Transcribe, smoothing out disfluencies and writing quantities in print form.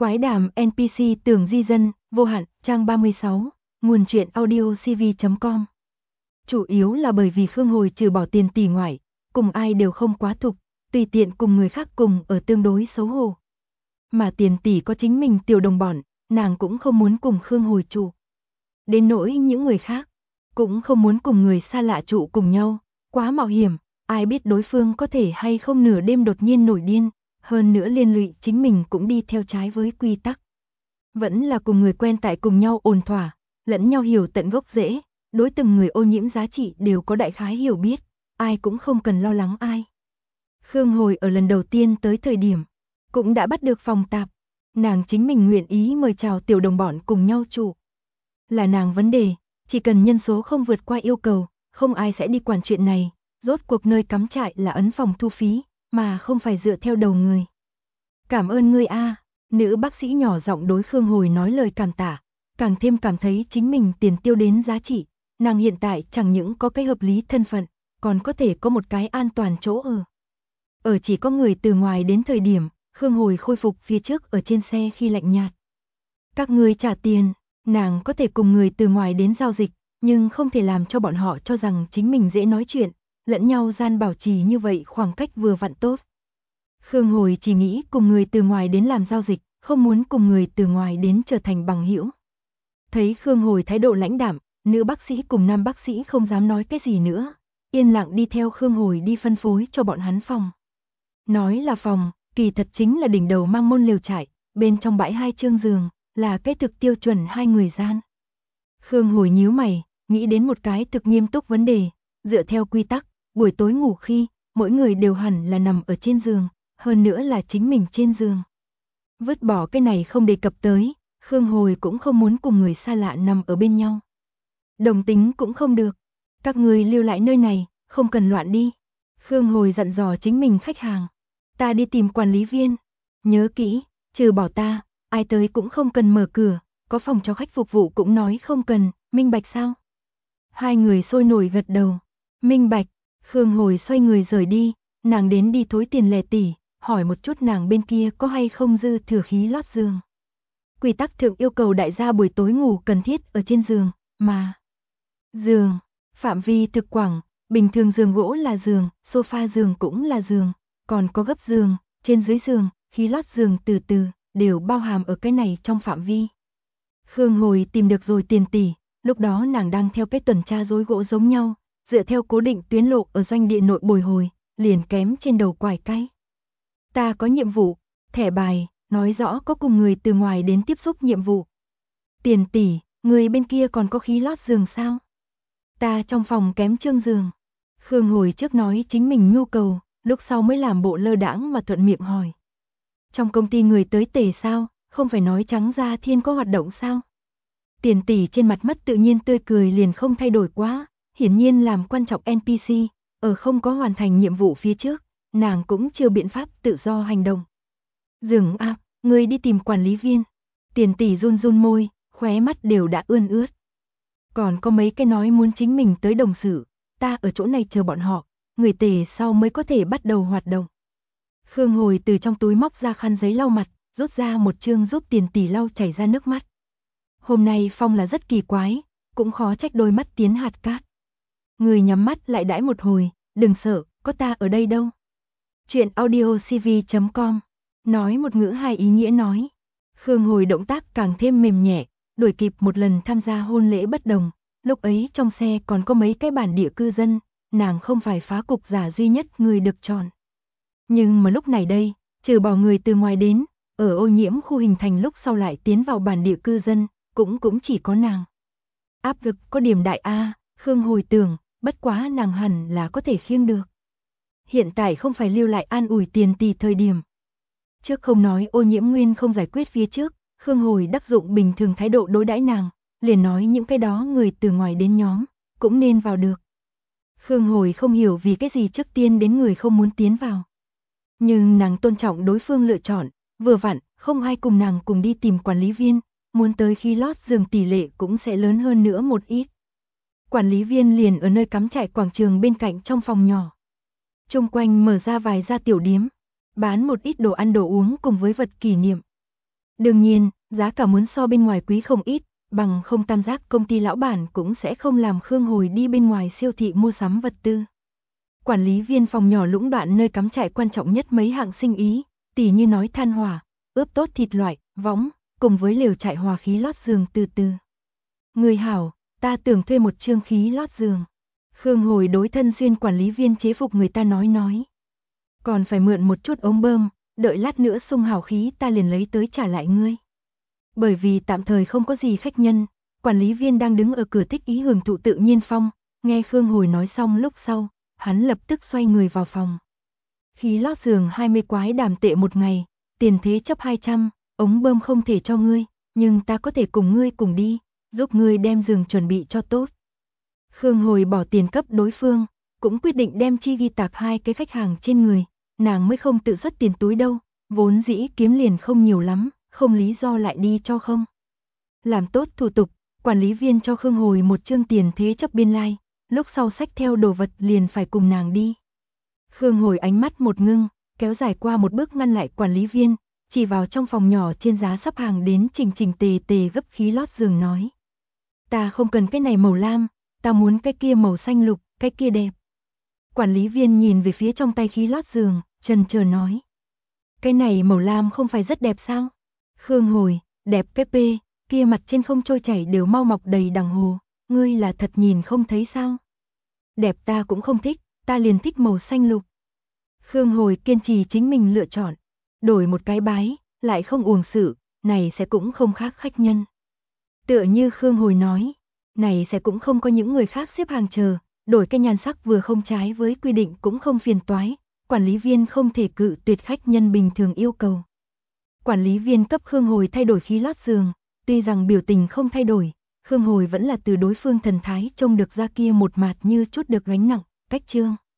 Quái đàm NPC tưởng di dân, vô hạn, trang 36, nguồn truyện audio cv.com. Chủ yếu là bởi vì Khương Hồi trừ bỏ Tiền Tỷ ngoại, cùng ai đều không quá thục, tùy tiện cùng người khác cùng ở tương đối xấu hổ. Mà Tiền Tỷ có chính mình tiểu đồng bọn, nàng cũng không muốn cùng Khương Hồi trụ. Đến nỗi những người khác, cũng không muốn cùng người xa lạ trụ cùng nhau, quá mạo hiểm, ai biết đối phương có thể hay không nửa đêm đột nhiên nổi điên, hơn nữa liên lụy chính mình cũng đi theo trái với quy tắc. Vẫn là cùng người quen tại cùng nhau ổn thỏa, lẫn nhau hiểu tận gốc rễ, đối từng người ô nhiễm giá trị đều có đại khái hiểu biết, ai cũng không cần lo lắng ai. Khương Hồi ở lần đầu tiên tới thời điểm, cũng đã bắt được phòng tạp, nàng chính mình nguyện ý mời chào tiểu đồng bọn cùng nhau trụ. Là nàng vấn đề, chỉ cần nhân số không vượt qua yêu cầu, không ai sẽ đi quản chuyện này, rốt cuộc nơi cắm trại là ấn phòng thu phí, mà không phải dựa theo đầu người. Cảm ơn ngươi a, nữ bác sĩ nhỏ giọng đối Khương Hồi nói lời cảm tạ, càng thêm cảm thấy chính mình tiền tiêu đến giá trị, nàng hiện tại chẳng những có cái hợp lý thân phận, còn có thể có một cái an toàn chỗ ở. Ở chỉ có người từ ngoài đến thời điểm, Khương Hồi khôi phục phía trước ở trên xe khi lạnh nhạt. Các ngươi trả tiền, nàng có thể cùng người từ ngoài đến giao dịch, nhưng không thể làm cho bọn họ cho rằng chính mình dễ nói chuyện, lẫn nhau gian bảo trì như vậy khoảng cách vừa vặn tốt. Khương Hồi chỉ nghĩ cùng người từ ngoài đến làm giao dịch, không muốn cùng người từ ngoài đến trở thành bằng hữu. Thấy Khương Hồi thái độ lãnh đạm, nữ bác sĩ cùng nam bác sĩ không dám nói cái gì nữa, yên lặng đi theo Khương Hồi đi phân phối cho bọn hắn phòng. Nói là phòng, kỳ thật chính là đỉnh đầu mang môn lều trại, bên trong bãi 2 chương giường, là cái thực tiêu chuẩn 2 người gian. Khương Hồi nhíu mày, nghĩ đến một cái thực nghiêm túc vấn đề, dựa theo quy tắc, buổi tối ngủ khi, mỗi người đều hẳn là nằm ở trên giường, hơn nữa là chính mình trên giường. Vứt bỏ cái này không đề cập tới, Khương Hồi cũng không muốn cùng người xa lạ nằm ở bên nhau. Đồng tính cũng không được, các người lưu lại nơi này, không cần loạn đi. Khương Hồi dặn dò chính mình khách hàng, ta đi tìm quản lý viên, nhớ kỹ, trừ bỏ ta, ai tới cũng không cần mở cửa, có phòng cho khách phục vụ cũng nói không cần, minh bạch sao? Hai người sôi nổi gật đầu, minh bạch. Khương Hồi xoay người rời đi, nàng đến đi thối tiền lẻ tỉ, hỏi một chút nàng bên kia có hay không dư thừa khí lót giường. Quy tắc thượng yêu cầu đại gia buổi tối ngủ cần thiết ở trên giường, mà giường, phạm vi thực quảng, bình thường giường gỗ là giường, sofa giường cũng là giường, còn có gấp giường, trên dưới giường, khí lót giường từ từ, đều bao hàm ở cái này trong phạm vi. Khương Hồi tìm được rồi Tiền Tỷ, lúc đó nàng đang theo cái tuần tra rối gỗ giống nhau, dựa theo cố định tuyến lộ ở doanh địa nội bồi hồi, liền kém trên đầu quải cái. Ta có nhiệm vụ, thẻ bài, nói rõ có cùng người từ ngoài đến tiếp xúc nhiệm vụ. Tiền Tỷ, người bên kia còn có khí lót giường sao? Ta trong phòng kém chương giường. Khương Hồi trước nói chính mình nhu cầu, lúc sau mới làm bộ lơ đãng mà thuận miệng hỏi. Trong công ty người tới tề sao, không phải nói trắng ra thiên có hoạt động sao? Tiền Tỷ trên mặt mất tự nhiên tươi cười liền không thay đổi quá, hiển nhiên làm quan trọng NPC, ở không có hoàn thành nhiệm vụ phía trước, nàng cũng chưa biện pháp tự do hành động. Dừng a, người đi tìm quản lý viên. Tiền Tỷ run run môi, khóe mắt đều đã ươn ướt. Còn có mấy cái nói muốn chính mình tới đồng sự, ta ở chỗ này chờ bọn họ, người tề sau mới có thể bắt đầu hoạt động. Khương Hồi từ trong túi móc ra khăn giấy lau mặt, rút ra một chương giúp Tiền Tỷ lau chảy ra nước mắt. Hôm nay phong là rất kỳ quái, cũng khó trách đôi mắt tiến hạt cát. Người nhắm mắt lại đãi một hồi, đừng sợ, có ta ở đây đâu. Chuyện audio cv.com, nói một ngữ hai ý nghĩa nói. Khương Hồi động tác càng thêm mềm nhẹ, đuổi kịp một lần tham gia hôn lễ bất đồng, lúc ấy trong xe còn có mấy cái bản địa cư dân, nàng không phải phá cục giả duy nhất người được chọn. Nhưng mà lúc này đây, trừ bỏ người từ ngoài đến, ở ô nhiễm khu hình thành lúc sau lại tiến vào bản địa cư dân, cũng chỉ có nàng. Áp lực có điểm đại A, Khương Hồi tưởng, bất quá nàng hẳn là có thể khiêng được. Hiện tại không phải lưu lại an ủi Tiền Tỷ thời điểm. Trước không nói ô nhiễm nguyên không giải quyết phía trước, Khương Hồi đắc dụng bình thường thái độ đối đãi nàng, liền nói những cái đó người từ ngoài đến nhóm, cũng nên vào được. Khương Hồi không hiểu vì cái gì trước tiên đến người không muốn tiến vào. Nhưng nàng tôn trọng đối phương lựa chọn, vừa vặn, không ai cùng nàng cùng đi tìm quản lý viên, muốn tới khi lót giường tỷ lệ cũng sẽ lớn hơn nữa một ít. Quản lý viên liền ở nơi cắm trại quảng trường bên cạnh trong phòng nhỏ. Chung quanh mở ra vài gia tiểu điếm, bán một ít đồ ăn đồ uống cùng với vật kỷ niệm. Đương nhiên, giá cả muốn so bên ngoài quý không ít, bằng không tam giác công ty lão bản cũng sẽ không làm Khương Hồi đi bên ngoài siêu thị mua sắm vật tư. Quản lý viên phòng nhỏ lũng đoạn nơi cắm trại quan trọng nhất mấy hạng sinh ý, tỉ như nói than hỏa, ướp tốt thịt loại, võng, cùng với lều trại hòa khí lót giường từ từ. Người hảo, ta tưởng thuê một chương khí lót giường. Khương Hồi đối thân xuyên quản lý viên chế phục người ta nói. Còn phải mượn một chút ống bơm, đợi lát nữa sung hảo khí ta liền lấy tới trả lại ngươi. Bởi vì tạm thời không có gì khách nhân, quản lý viên đang đứng ở cửa thích ý hưởng thụ tự nhiên phong, nghe Khương Hồi nói xong lúc sau, hắn lập tức xoay người vào phòng. Khí lót giường 20 quái đàm tệ một ngày, tiền thế chấp 200, ống bơm không thể cho ngươi, nhưng ta có thể cùng ngươi cùng đi, giúp ngươi đem giường chuẩn bị cho tốt. Khương Hồi bỏ tiền cấp đối phương, cũng quyết định đem chi ghi tạc hai cái khách hàng trên người, nàng mới không tự xuất tiền túi đâu, vốn dĩ kiếm liền không nhiều lắm, không lý do lại đi cho không. Làm tốt thủ tục, quản lý viên cho Khương Hồi một chương tiền thế chấp biên lai, lúc sau xách theo đồ vật liền phải cùng nàng đi. Khương Hồi ánh mắt một ngưng, kéo dài qua một bước ngăn lại quản lý viên, chỉ vào trong phòng nhỏ trên giá sắp hàng đến chỉnh tề gấp khí lót giường nói. Ta không cần cái này màu lam, ta muốn cái kia màu xanh lục, cái kia đẹp. Quản lý viên nhìn về phía trong tay khí lót giường, chần chờ nói. Cái này màu lam không phải rất đẹp sao? Khương Hồi, đẹp cái pê, kia mặt trên không trôi chảy đều mau mọc đầy đằng hồ, ngươi là thật nhìn không thấy sao? Đẹp ta cũng không thích, ta liền thích màu xanh lục. Khương Hồi kiên trì chính mình lựa chọn, đổi một cái bái, lại không uổng sự, này sẽ cũng không khác khách nhân. Tựa như Khương Hồi nói, này sẽ cũng không có những người khác xếp hàng chờ, đổi cái nhan sắc vừa không trái với quy định cũng không phiền toái, quản lý viên không thể cự tuyệt khách nhân bình thường yêu cầu. Quản lý viên cấp Khương Hồi thay đổi khí lót giường, tuy rằng biểu tình không thay đổi, Khương Hồi vẫn là từ đối phương thần thái trông được ra kia một mặt như chút được gánh nặng, cách trương.